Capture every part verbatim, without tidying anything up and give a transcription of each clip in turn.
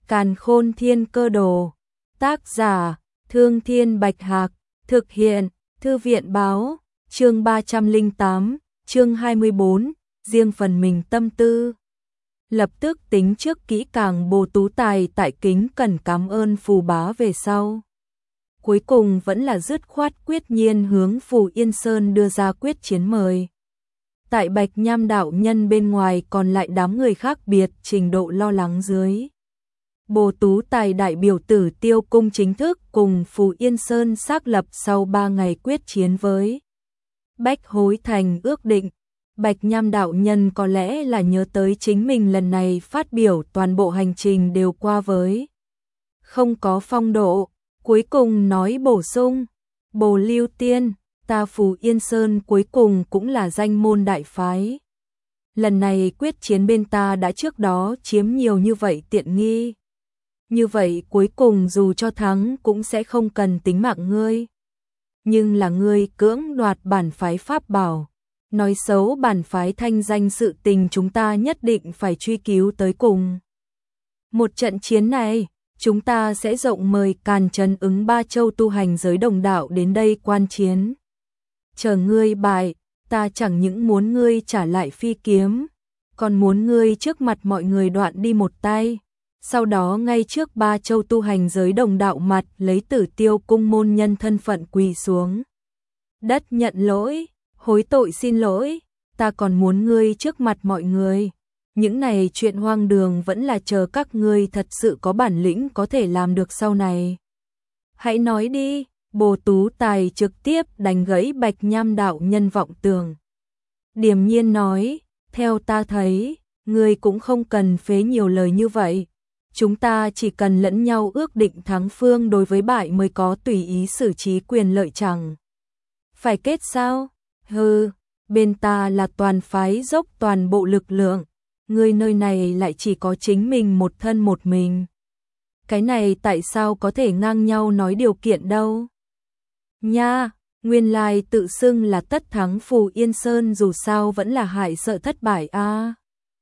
Càn Khôn Thiên Cơ Đồ. Tác giả: Thương Thiên Bạch Hạc. Thực hiện: Thư viện báo. Chương ba trăm lẻ tám, chương hai mươi bốn, riêng phần mình tâm tư. Lập tức tính trước kỹ càng, Bồ Tú Tài tại kính cẩn cảm ơn Phù Bá về sau. Cuối cùng vẫn là dứt khoát quyết nhiên hướng Phù Yên Sơn đưa ra quyết chiến mời. Tại Bạch Nham đạo nhân bên ngoài còn lại đám người khác biệt trình độ lo lắng dưới. Bồ Tú Tài đại biểu Tử Tiêu Cung chính thức cùng Phù Yên Sơn xác lập sau ba ngày quyết chiến với Bách Hối Thành ước định. Bạch Nham đạo nhân có lẽ là nhớ tới chính mình lần này phát biểu toàn bộ hành trình đều qua với không có phong độ, cuối cùng nói bổ sung: Bồ Lưu Tiên, ta Phù Yên Sơn cuối cùng cũng là danh môn đại phái. Lần này quyết chiến bên ta đã trước đó chiếm nhiều như vậy tiện nghi. Như vậy cuối cùng dù cho thắng cũng sẽ không cần tính mạng ngươi. Nhưng là ngươi cưỡng đoạt bản phái pháp bảo, nói xấu bản phái thanh danh, sự tình chúng ta nhất định phải truy cứu tới cùng. Một trận chiến này, chúng ta sẽ rộng mời Càn Trấn ứng ba châu tu hành giới đồng đạo đến đây quan chiến. Chờ ngươi bại, ta chẳng những muốn ngươi trả lại phi kiếm, còn muốn ngươi trước mặt mọi người đoạn đi một tay. Sau đó ngay trước ba châu tu hành giới đồng đạo mặt lấy Tử Tiêu Cung môn nhân thân phận quỳ xuống đất nhận lỗi, hối tội xin lỗi. Ta còn muốn ngươi trước mặt mọi người. Những này chuyện hoang đường vẫn là chờ các ngươi thật sự có bản lĩnh có thể làm được sau này. Hãy nói đi. Bồ Tú Tài trực tiếp đánh gãy Bạch Nham đạo nhân vọng tưởng. Điềm nhiên nói: theo ta thấy, ngươi cũng không cần phế nhiều lời như vậy. Chúng ta chỉ cần lẫn nhau ước định thắng phương đối với bại mới có tùy ý xử trí quyền lợi, chẳng phải kết sao? Hừ, bên ta là toàn phái dốc toàn bộ lực lượng, ngươi nơi này lại chỉ có chính mình một thân một mình. Cái này tại sao có thể ngang nhau nói điều kiện đâu? Nha, nguyên lai tự xưng là tất thắng Phù Yên Sơn dù sao vẫn là hại sợ thất bại a. À.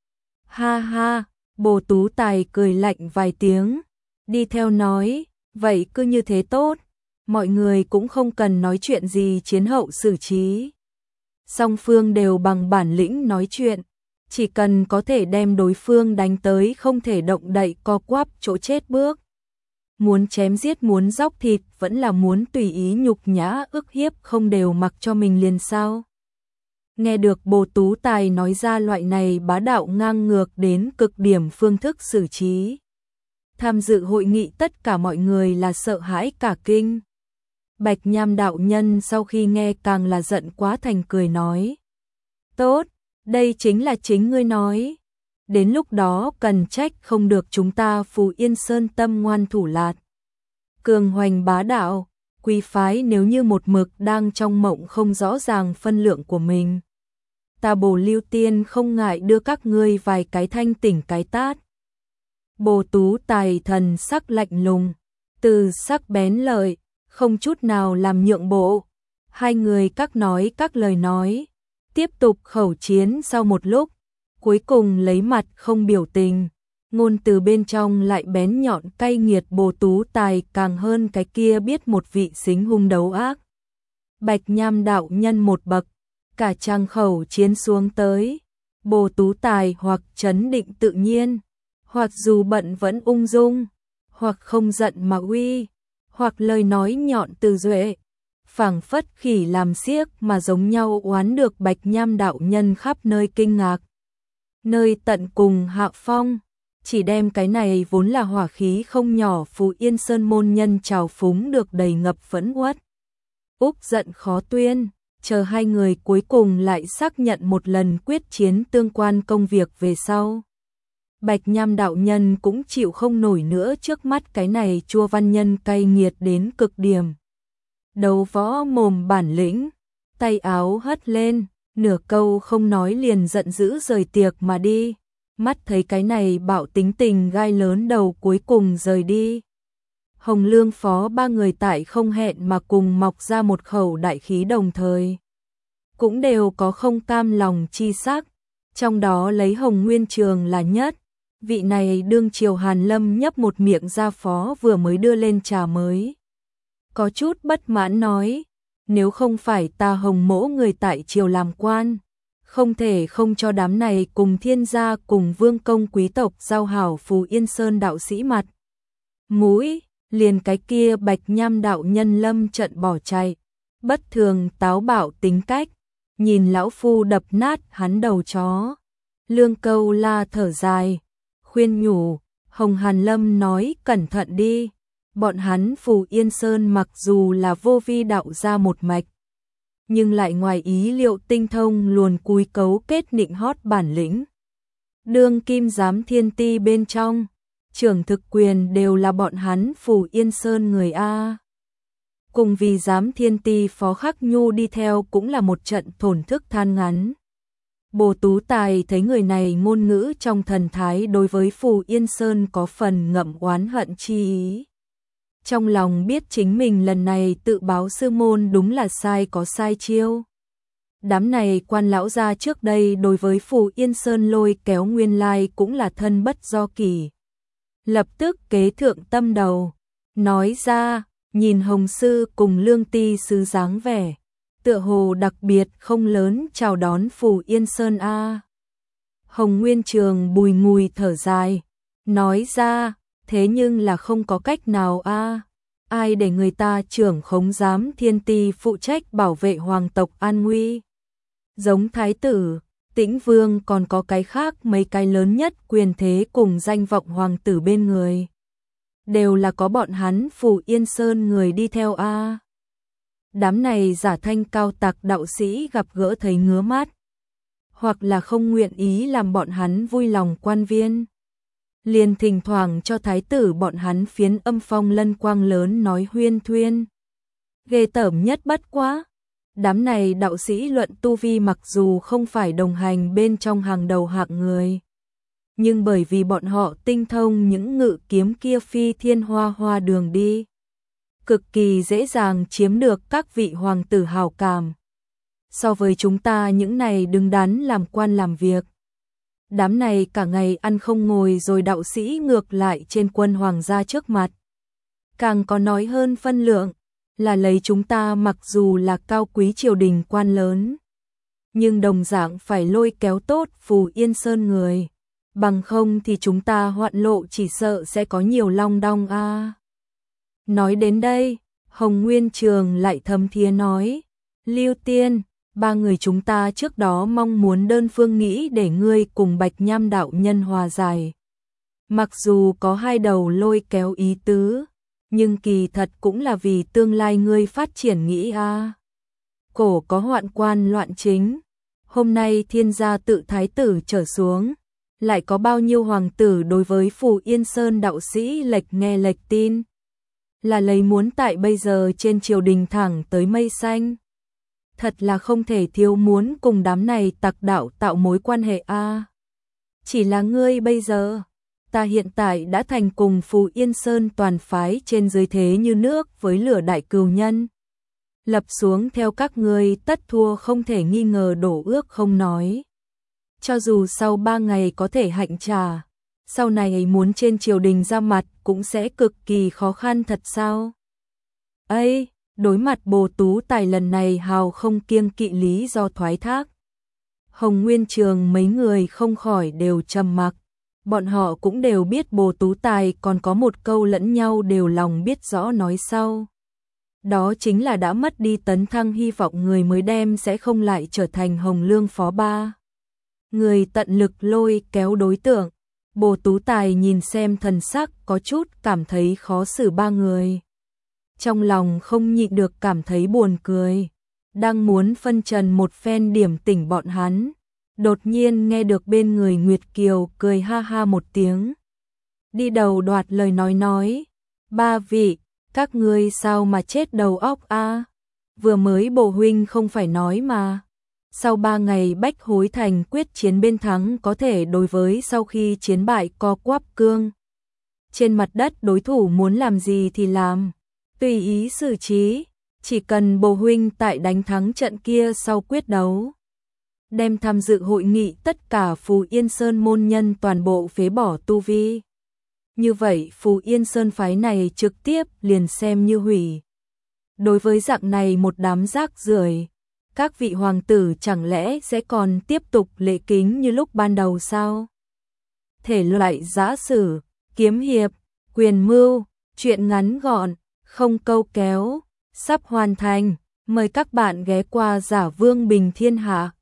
Ha ha. Bồ Tú Tài cười lạnh vài tiếng, đi theo nói: vậy cứ như thế tốt, mọi người cũng không cần nói chuyện gì chiến hậu xử trí. Song phương đều bằng bản lĩnh nói chuyện, chỉ cần có thể đem đối phương đánh tới không thể động đậy co quắp chỗ chết bước. Muốn chém giết, muốn róc thịt, vẫn là muốn tùy ý nhục nhã ức hiếp, không đều mặc cho mình liền sao? Nghe được Bồ Tú Tài nói ra loại này bá đạo ngang ngược đến cực điểm phương thức xử trí, tham dự hội nghị tất cả mọi người là sợ hãi cả kinh. Bạch Nham đạo nhân sau khi nghe càng là giận quá thành cười nói: tốt, đây chính là chính ngươi nói. Đến lúc đó cần trách không được chúng ta Phù Yên Sơn tâm ngoan thủ lạt, cường hoành bá đạo. Quý phái nếu như một mực đang trong mộng không rõ ràng phân lượng của mình, ta Bồ Lưu Tiên không ngại đưa các ngươi vài cái thanh tỉnh cái tát. Bồ Tú Tài thần sắc lạnh lùng, từ sắc bén lợi, không chút nào làm nhượng bộ. Hai người các nói các lời nói, tiếp tục khẩu chiến. Sau một lúc, cuối cùng lấy mặt không biểu tình, ngôn từ bên trong lại bén nhọn cay nghiệt. Bồ Tú Tài càng hơn cái kia biết một vị xính hung đấu ác. Bạch Nham đạo nhân một bậc, cả trang khẩu chiến xuống tới. Bồ Tú Tài hoặc trấn định tự nhiên, hoặc dù bận vẫn ung dung, hoặc không giận mà uy, hoặc lời nói nhọn từ duệ, phảng phất khỉ làm xiếc mà giống nhau oán được Bạch Nham đạo nhân khắp nơi kinh ngạc. Nơi tận cùng hạ phong, chỉ đem cái này vốn là hỏa khí không nhỏ Phù Yên Sơn môn nhân trào phúng được đầy ngập phẫn uất. Úc giận khó tuyên, chờ hai người cuối cùng lại xác nhận một lần quyết chiến tương quan công việc về sau. Bạch Nham đạo nhân cũng chịu không nổi nữa trước mắt cái này chua văn nhân cay nghiệt đến cực điểm. Đấu võ mồm bản lĩnh, tay áo hất lên, nửa câu không nói liền giận dữ rời tiệc mà đi. Mắt thấy cái này bạo tính tình gai lớn đầu cuối cùng rời đi. Hồng Lương Phó ba người tại không hẹn mà cùng mọc ra một khẩu đại khí, đồng thời cũng đều có không cam lòng chi sắc, trong đó lấy Hồng Nguyên Trường là nhất. Vị này đương triều Hàn Lâm nhấp một miệng ra phó vừa mới đưa lên trà mới. Có chút bất mãn nói, nếu không phải ta Hồng Mỗ người tại triều làm quan, không thể không cho đám này cùng thiên gia cùng vương công quý tộc giao hảo Phù Yên Sơn đạo sĩ mặt. Mũi, liền cái kia Bạch Nham đạo nhân lâm trận bỏ chạy, bất thường táo bạo tính cách, nhìn lão phu đập nát hắn đầu chó. Lương Câu La thở dài, khuyên nhủ, Hồng Hàn Lâm nói cẩn thận đi, bọn hắn Phù Yên Sơn mặc dù là vô vi đạo ra một mạch, nhưng lại ngoài ý liệu tinh thông luồn cúi cấu kết nịnh hót bản lĩnh. Đương kim giám thiên ti bên trong, trưởng thực quyền đều là bọn hắn Phù Yên Sơn người A. Cùng vì giám thiên ti phó Khắc Nhu đi theo cũng là một trận thổn thức than ngắn. Bồ Tú Tài thấy người này ngôn ngữ trong thần thái đối với Phù Yên Sơn có phần ngậm oán hận chi ý. Trong lòng biết chính mình lần này tự báo sư môn đúng là sai có sai chiêu. Đám này quan lão gia trước đây đối với Phù Yên Sơn lôi kéo nguyên lai cũng là thân bất do kỳ. Lập tức kế thượng tâm đầu, nói ra, nhìn Hồng Sư cùng Lương Ti Sứ dáng vẻ, tựa hồ đặc biệt không lớn chào đón Phù Yên Sơn A. Hồng Nguyên Trường bùi ngùi thở dài, nói ra, thế nhưng là không có cách nào A. Ai để người ta trưởng khống giám thiên ti phụ trách bảo vệ hoàng tộc an nguy. Giống thái tử, Tĩnh Vương còn có cái khác mấy cái lớn nhất quyền thế cùng danh vọng hoàng tử bên người. Đều là có bọn hắn Phù Yên Sơn người đi theo A. Đám này giả thanh cao tặc đạo sĩ gặp gỡ thấy ngứa mắt, hoặc là không nguyện ý làm bọn hắn vui lòng quan viên. Liền thỉnh thoảng cho thái tử bọn hắn phiến âm phong lân quang lớn nói huyên thuyên. Ghê tởm nhất bất quá. Đám này đạo sĩ luận tu vi mặc dù không phải đồng hành bên trong hàng đầu hạng người, nhưng bởi vì bọn họ tinh thông những ngự kiếm kia phi thiên hoa hoa đường đi, cực kỳ dễ dàng chiếm được các vị hoàng tử hào cảm. So với chúng ta những này đứng đắn làm quan làm việc, đám này cả ngày ăn không ngồi rồi đạo sĩ ngược lại trên quân hoàng gia trước mặt. Càng có nói hơn phân lượng, là lấy chúng ta mặc dù là cao quý triều đình quan lớn, nhưng đồng dạng phải lôi kéo tốt Phù Yên Sơn người, bằng không thì chúng ta hoạn lộ chỉ sợ sẽ có nhiều long đong a. À. Nói đến đây, Hồng Nguyên Trường lại thầm thía nói, Lưu Tiên, ba người chúng ta trước đó mong muốn đơn phương nghĩ để ngươi cùng Bạch Nham đạo nhân hòa giải. Mặc dù có hai đầu lôi kéo ý tứ, nhưng kỳ thật cũng là vì tương lai ngươi phát triển nghĩ a. À. Cổ có hoạn quan loạn chính, hôm nay thiên gia tự thái tử trở xuống, lại có bao nhiêu hoàng tử đối với Phù Yên Sơn đạo sĩ lệch nghe lệch tin. Là lấy muốn tại bây giờ trên triều đình thẳng tới mây xanh. Thật là không thể thiếu muốn cùng đám này tặc đạo tạo mối quan hệ a. À. Chỉ là ngươi bây giờ, ta hiện tại đã thành cùng Phù Yên Sơn toàn phái trên dưới thế như nước với lửa đại cừu nhân. Lập xuống theo các ngươi tất thua không thể nghi ngờ đổ ước không nói. Cho dù sau ba ngày có thể hạnh trà, sau này muốn trên triều đình ra mặt cũng sẽ cực kỳ khó khăn thật sao? Ây, đối mặt Bồ Tú Tài lần này hào không kiêng kỵ lý do thoái thác. Hồng Nguyên Trường mấy người không khỏi đều trầm mặc. Bọn họ cũng đều biết Bồ Tú Tài còn có một câu lẫn nhau đều lòng biết rõ nói sau. Đó chính là đã mất đi tấn thăng hy vọng người mới đem sẽ không lại trở thành Hồng Lương phó ba. Người tận lực lôi kéo đối tượng. Bồ Tú Tài nhìn xem thần sắc có chút cảm thấy khó xử ba người. Trong lòng không nhịn được cảm thấy buồn cười. Đang muốn phân trần một phen điểm tỉnh bọn hắn. Đột nhiên nghe được bên người Nguyệt Kiều cười ha ha một tiếng. Đi đầu đoạt lời nói nói. Ba vị, các ngươi sao mà chết đầu óc a? Vừa mới Bồ huynh không phải nói mà. Sau ba ngày Bách Hối Thành quyết chiến bên thắng có thể đối với sau khi chiến bại co quắp cương. Trên mặt đất đối thủ muốn làm gì thì làm. Tùy ý xử trí. Chỉ cần Bồ huynh tại đánh thắng trận kia sau quyết đấu. đem tham dự hội nghị tất cả Phù Yên Sơn môn nhân toàn bộ phế bỏ tu vi. Như vậy Phù Yên Sơn phái này trực tiếp liền xem như hủy. Đối với dạng này một đám rác rưởi, các vị hoàng tử chẳng lẽ sẽ còn tiếp tục lễ kính như lúc ban đầu sao? Thể loại giã sử, kiếm hiệp, quyền mưu, truyện ngắn gọn, không câu kéo, sắp hoàn thành. Mời các bạn ghé qua Giả Vương Bình Thiên Hạ.